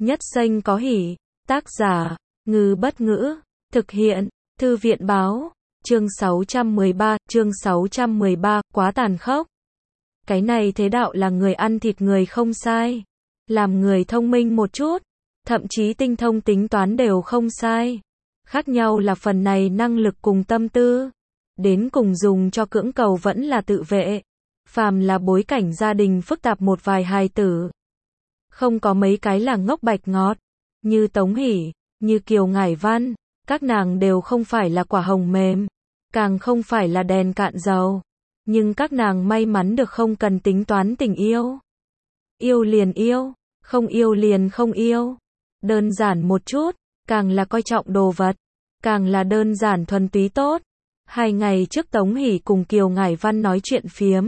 Nhất xanh có hỉ. Tác giả, Ngư Bất Ngữ. Thực hiện, Thư viện báo. Chương 613, quá tàn khốc. Cái này thế đạo là người ăn thịt người không sai. Làm người thông minh một chút, thậm chí tinh thông tính toán đều không sai. Khác nhau là phần này năng lực cùng tâm tư. Đến cùng dùng cho cưỡng cầu vẫn là tự vệ. Phàm là bối cảnh gia đình phức tạp một vài hài tử. Không có mấy cái là ngốc bạch ngọt. Như Tống Hỷ, như Kiều Ngải Văn. Các nàng đều không phải là quả hồng mềm. Càng không phải là đèn cạn dầu. Nhưng các nàng may mắn được không cần tính toán tình yêu. Yêu liền yêu, không yêu liền không yêu. Đơn giản một chút, càng là coi trọng đồ vật, càng là đơn giản thuần túy tốt. 2 ngày trước Tống Hỷ cùng Kiều Ngải Văn nói chuyện phiếm.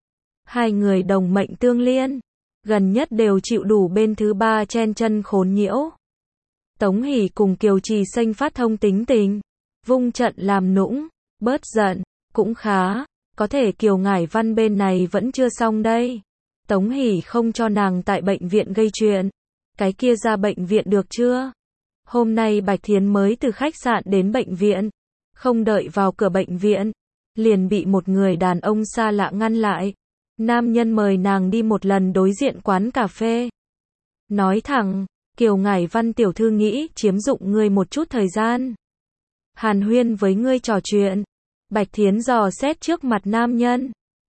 Hai người đồng mệnh tương liên, gần nhất đều chịu đủ bên thứ ba chen chân khốn nhiễu. Tống Hỷ cùng Kiều Trì Xanh phát thông tính tình, vung trận làm nũng, bớt giận, cũng khá. Có thể Kiều Ngải Văn bên này vẫn chưa xong đây. Tống Hỷ không cho nàng tại bệnh viện gây chuyện. Cái kia ra bệnh viện được chưa? Hôm nay Bạch Thiến mới từ khách sạn đến bệnh viện. Không đợi vào cửa bệnh viện, liền bị một người đàn ông xa lạ ngăn lại. Nam nhân mời nàng đi một lần đối diện quán cà phê. Nói thẳng, Kiều Ngải Văn tiểu thư nghĩ chiếm dụng ngươi một chút thời gian. Hàn huyên với ngươi trò chuyện. Bạch Thiến dò xét trước mặt nam nhân.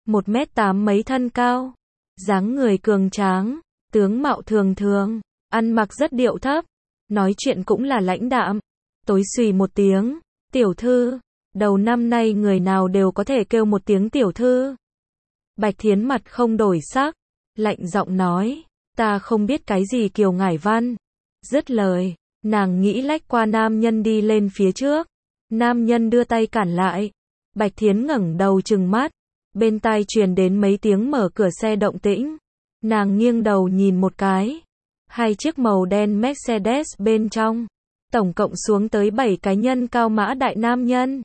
1m8 mấy thân cao. Dáng người cường tráng. Tướng mạo thường thường. Ăn mặc rất điệu thấp. Nói chuyện cũng là lãnh đạm. Tối xùy một tiếng. Tiểu thư. Đầu năm nay người nào đều có thể kêu một tiếng tiểu thư. Bạch Thiến mặt không đổi sắc. Lạnh giọng nói. Ta không biết cái gì Kiều Ngải Văn. Dứt lời. Nàng nghĩ lách qua nam nhân đi lên phía trước. Nam nhân đưa tay cản lại. Bạch Thiến ngẩng đầu trừng mắt. Bên tai truyền đến mấy tiếng mở cửa xe động tĩnh. Nàng nghiêng đầu nhìn một cái. 2 chiếc màu đen Mercedes bên trong. Tổng cộng xuống tới 7 cái nhân cao mã đại nam nhân.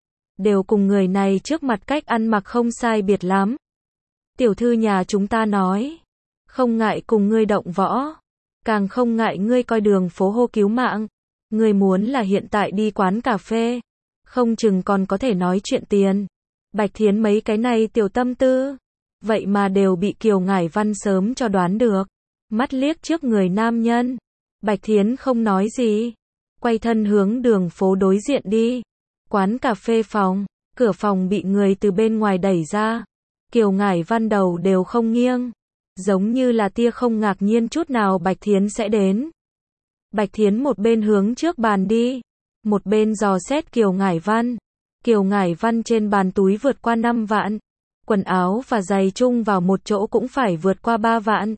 Đều cùng người này trước mặt cách ăn mặc không sai biệt lắm. Tiểu thư nhà chúng ta nói. Không ngại cùng ngươi động võ. Càng không ngại ngươi coi đường phố hô cứu mạng. Ngươi muốn là hiện tại đi quán cà phê. Không chừng còn có thể nói chuyện tiền. Bạch Thiến mấy cái này tiểu tâm tư. Vậy mà đều bị Kiều Ngải Văn sớm cho đoán được. Mắt liếc trước người nam nhân. Bạch Thiến không nói gì. Quay thân hướng đường phố đối diện đi. Quán cà phê phòng. Cửa phòng bị người từ bên ngoài đẩy ra. Kiều Ngải Văn đầu đều không nghiêng. Giống như là tia không ngạc nhiên chút nào Bạch Thiến sẽ đến. Bạch Thiến một bên hướng trước bàn đi. Một bên dò xét Kiều Ngải Văn. Kiều Ngải Văn trên bàn túi vượt qua 5 vạn. Quần áo và giày chung vào một chỗ cũng phải vượt qua 3 vạn.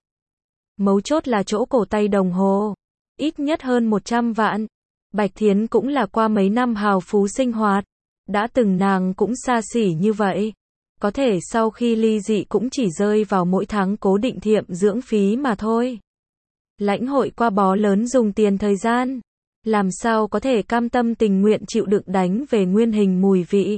Mấu chốt là chỗ cổ tay đồng hồ. Ít nhất hơn 100 vạn. Bạch Thiến cũng là qua mấy năm hào phú sinh hoạt. Đã từng nàng cũng xa xỉ như vậy. Có thể sau khi ly dị cũng chỉ rơi vào mỗi tháng cố định thiệm dưỡng phí mà thôi. Lãnh hội qua bó lớn dùng tiền thời gian. Làm sao có thể cam tâm tình nguyện chịu đựng đánh về nguyên hình mùi vị.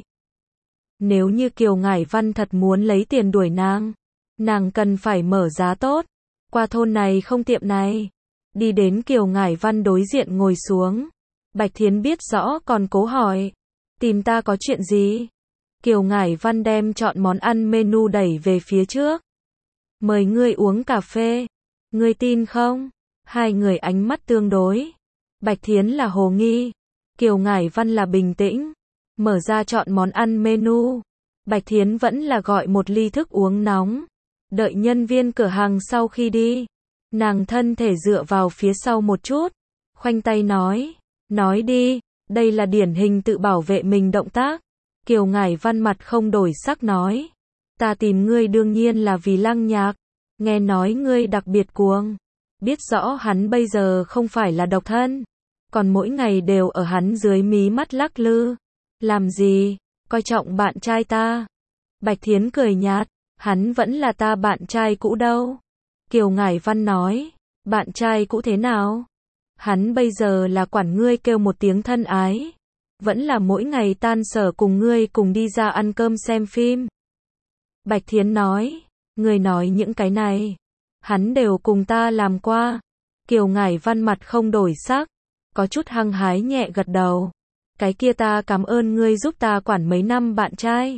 Nếu như Kiều Ngải Văn thật muốn lấy tiền đuổi nàng cần phải mở giá tốt. Qua thôn này không tiệm này. Đi đến Kiều Ngải Văn đối diện ngồi xuống. Bạch Thiến biết rõ còn cố hỏi. Tìm ta có chuyện gì? Kiều Ngải Văn đem chọn món ăn menu đẩy về phía trước. Mời ngươi uống cà phê. Ngươi tin không? Hai người ánh mắt tương đối. Bạch Thiến là hồ nghi. Kiều Ngải Văn là bình tĩnh. Mở ra chọn món ăn menu. Bạch Thiến vẫn là gọi một ly thức uống nóng. Đợi nhân viên cửa hàng sau khi đi. Nàng thân thể dựa vào phía sau một chút. Khoanh tay nói. Nói đi. Đây là điển hình tự bảo vệ mình động tác. Kiều Ngải Văn mặt không đổi sắc nói. Ta tìm ngươi đương nhiên là vì Lăng Nhạc. Nghe nói ngươi đặc biệt cuồng. Biết rõ hắn bây giờ không phải là độc thân. Còn mỗi ngày đều ở hắn dưới mí mắt lắc lư. Làm gì? Coi trọng bạn trai ta. Bạch Thiến cười nhạt. Hắn vẫn là ta bạn trai cũ đâu. Kiều Ngải Văn nói. Bạn trai cũ thế nào? Hắn bây giờ là quản ngươi kêu một tiếng thân ái. Vẫn là mỗi ngày tan sở cùng ngươi cùng đi ra ăn cơm xem phim. Bạch Thiến nói. Ngươi nói những cái này. Hắn đều cùng ta làm qua. Kiều Ngải Văn mặt không đổi sắc, có chút hăng hái nhẹ gật đầu. Cái kia ta cảm ơn ngươi giúp ta quản mấy năm bạn trai.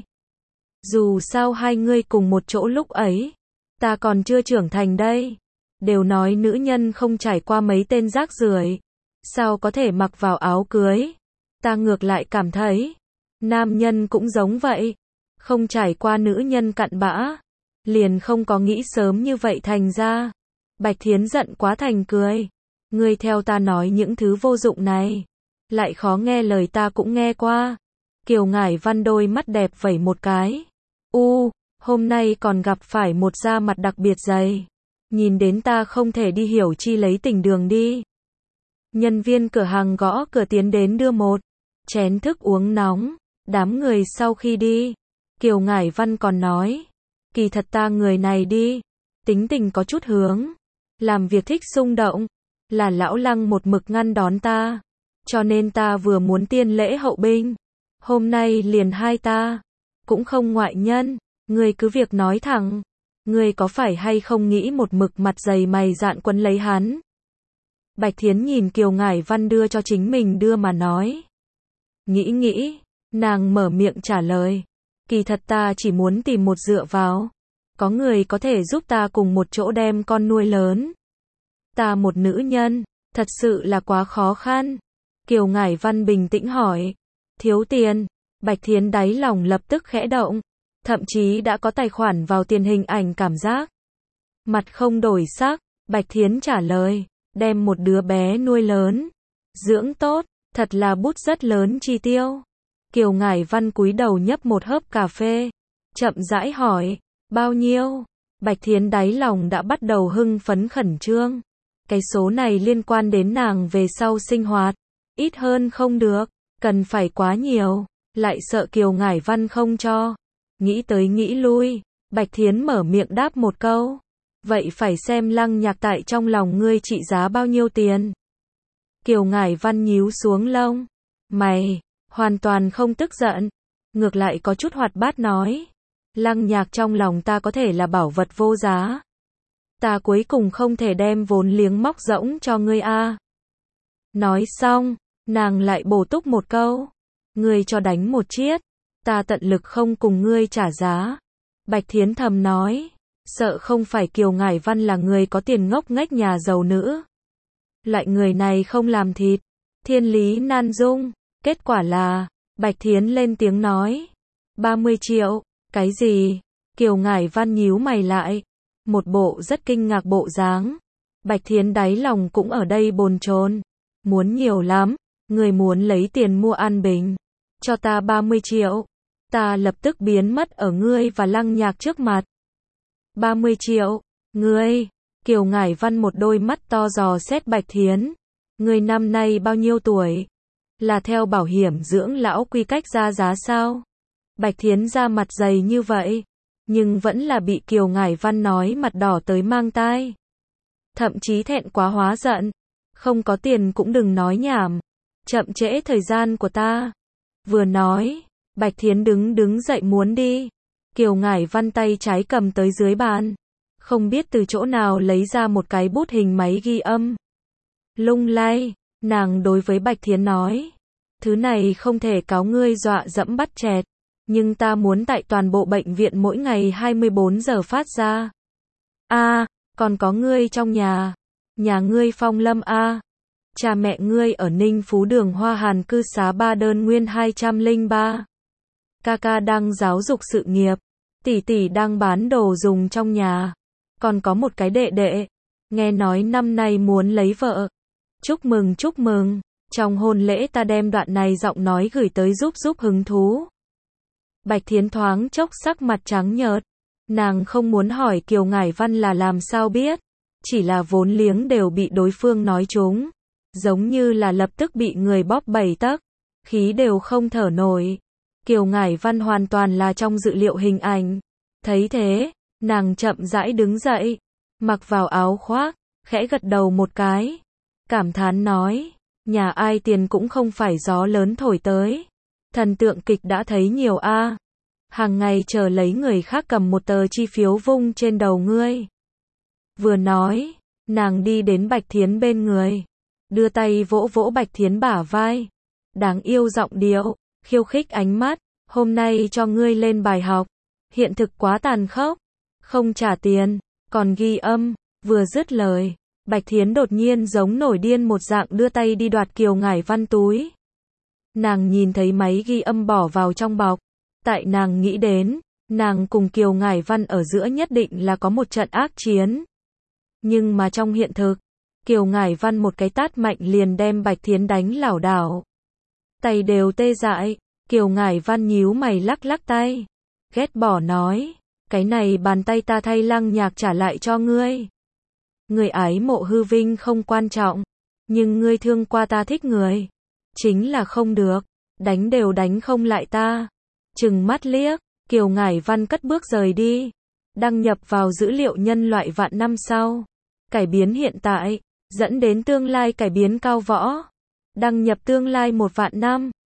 Dù sao hai ngươi cùng một chỗ lúc ấy, ta còn chưa trưởng thành đây. Đều nói nữ nhân không trải qua mấy tên rác rưởi, sao có thể mặc vào áo cưới. Ta ngược lại cảm thấy, nam nhân cũng giống vậy. Không trải qua nữ nhân cặn bã, liền không có nghĩ sớm như vậy thành ra. Bạch Thiến giận quá thành cười. Ngươi theo ta nói những thứ vô dụng này, lại khó nghe lời ta cũng nghe qua. Kiều Ngải Văn đôi mắt đẹp vẩy một cái. Hôm nay còn gặp phải một da mặt đặc biệt dày. Nhìn đến ta không thể đi hiểu chi lấy tình đường đi. Nhân viên cửa hàng gõ cửa tiến đến đưa một chén thức uống nóng. Đám người sau khi đi, Kiều Ngải Văn còn nói, kỳ thật ta người này đi, tính tình có chút hướng, làm việc thích xung động, là lão Lăng một mực ngăn đón ta, cho nên ta vừa muốn tiên lễ hậu binh, hôm nay liền hai ta, cũng không ngoại nhân, ngươi cứ việc nói thẳng, ngươi có phải hay không nghĩ một mực mặt dày mày dạn quấn lấy hắn. Bạch Thiến nhìn Kiều Ngải Văn đưa cho chính mình đưa mà nói. Nghĩ, nàng mở miệng trả lời, kỳ thật ta chỉ muốn tìm một dựa vào, có người có thể giúp ta cùng một chỗ đem con nuôi lớn. Ta một nữ nhân, thật sự là quá khó khăn. Kiều Ngải Văn bình tĩnh hỏi, thiếu tiền? Bạch Thiến đáy lòng lập tức khẽ động, thậm chí đã có tài khoản vào tiền hình ảnh cảm giác. Mặt không đổi sắc, Bạch Thiến trả lời, đem một đứa bé nuôi lớn, dưỡng tốt, thật là bút rất lớn chi tiêu. Kiều Ngải Văn cúi đầu nhấp một hớp cà phê, chậm rãi hỏi, bao nhiêu? Bạch Thiến đáy lòng đã bắt đầu hưng phấn khẩn trương. Cái số này liên quan đến nàng về sau sinh hoạt, ít hơn không được, cần phải quá nhiều, lại sợ Kiều Ngải Văn không cho. Nghĩ tới nghĩ lui, Bạch Thiến mở miệng đáp một câu, vậy phải xem Lăng Nhạc tại trong lòng ngươi trị giá bao nhiêu tiền. Kiều Ngải Văn nhíu xuống lông mày, hoàn toàn không tức giận, ngược lại có chút hoạt bát nói, Lăng Nhạc trong lòng ta có thể là bảo vật vô giá, ta cuối cùng không thể đem vốn liếng móc rỗng cho ngươi a. Nói xong, nàng lại bổ túc một câu, ngươi cho đánh một chiết, ta tận lực không cùng ngươi trả giá. Bạch Thiến thầm nói, sợ không phải Kiều Ngải Văn là người có tiền ngốc nghếch nhà giàu nữ. Lại người này không làm thịt, thiên lý nan dung. Kết quả là, Bạch Thiến lên tiếng nói, 30 triệu, cái gì? Kiều Ngải Văn nhíu mày lại, một bộ rất kinh ngạc bộ dáng. Bạch Thiến đáy lòng cũng ở đây bồn chồn, muốn nhiều lắm, người muốn lấy tiền mua an bình, cho ta 30 triệu, ta lập tức biến mất ở ngươi và Lăng Nhạc trước mặt. 30 triệu, ngươi? Kiều Ngải Văn một đôi mắt to dò xét Bạch Thiến, ngươi năm nay bao nhiêu tuổi? Là theo bảo hiểm dưỡng lão quy cách ra giá sao? Bạch Thiến ra mặt dày như vậy, nhưng vẫn là bị Kiều Ngải Văn nói mặt đỏ tới mang tai. Thậm chí thẹn quá hóa giận, không có tiền cũng đừng nói nhảm, chậm trễ thời gian của ta. Vừa nói, Bạch Thiến đứng dậy muốn đi. Kiều Ngải Văn tay trái cầm tới dưới bàn, không biết từ chỗ nào lấy ra một cái bút hình máy ghi âm. Lung lay, nàng đối với Bạch Thiến nói, thứ này không thể cáo ngươi dọa dẫm bắt chẹt, nhưng ta muốn tại toàn bộ bệnh viện mỗi ngày 24 giờ phát ra. Còn có ngươi trong nhà ngươi Phong Lâm cha mẹ ngươi ở Ninh Phú đường Hoa Hàn cư xá 3 đơn nguyên 203. Ca đang giáo dục sự nghiệp, tỷ đang bán đồ dùng trong nhà, còn có một cái đệ, nghe nói năm nay muốn lấy vợ. Chúc mừng, trong hôn lễ ta đem đoạn này giọng nói gửi tới giúp hứng thú. Bạch Thiến thoáng chốc sắc mặt trắng nhợt, nàng không muốn hỏi Kiều Ngải Văn là làm sao biết, chỉ là vốn liếng đều bị đối phương nói trúng, giống như là lập tức bị người bóp 7 tấc, khí đều không thở nổi. Kiều Ngải Văn hoàn toàn là trong dự liệu hình ảnh. Thấy thế, nàng chậm rãi đứng dậy, mặc vào áo khoác, khẽ gật đầu một cái, cảm thán nói, nhà ai tiền cũng không phải gió lớn thổi tới. Thần tượng kịch đã thấy nhiều hàng ngày chờ lấy người khác cầm một tờ chi phiếu vung trên đầu ngươi. Vừa nói, Nàng đi đến Bạch Thiến bên người, đưa tay vỗ vỗ Bạch Thiến bả vai. Đáng yêu giọng điệu, khiêu khích ánh mắt, hôm nay cho ngươi lên bài học. Hiện thực quá tàn khốc, không trả tiền, còn ghi âm. Vừa dứt lời, Bạch Thiến đột nhiên giống nổi điên một dạng đưa tay đi đoạt Kiều Ngải Văn túi. Nàng nhìn thấy máy ghi âm bỏ vào trong bọc. Tại nàng nghĩ đến, nàng cùng Kiều Ngải Văn ở giữa nhất định là có một trận ác chiến. Nhưng mà trong hiện thực, Kiều Ngải Văn một cái tát mạnh liền đem Bạch Thiến đánh lảo đảo. Tay đều tê dại, Kiều Ngải Văn nhíu mày lắc lắc tay. Ghét bỏ nói, cái này bàn tay ta thay Lăng Nhạc trả lại cho ngươi. Người ái mộ hư vinh không quan trọng, nhưng ngươi thương qua ta thích người. Chính là không được, đánh đều đánh không lại ta. Trừng mắt liếc, Kiều Ngải Văn cất bước rời đi. Đăng nhập vào dữ liệu nhân loại vạn năm sau. Cải biến hiện tại, dẫn đến tương lai cải biến cao võ. Đăng nhập tương lai 1 vạn năm.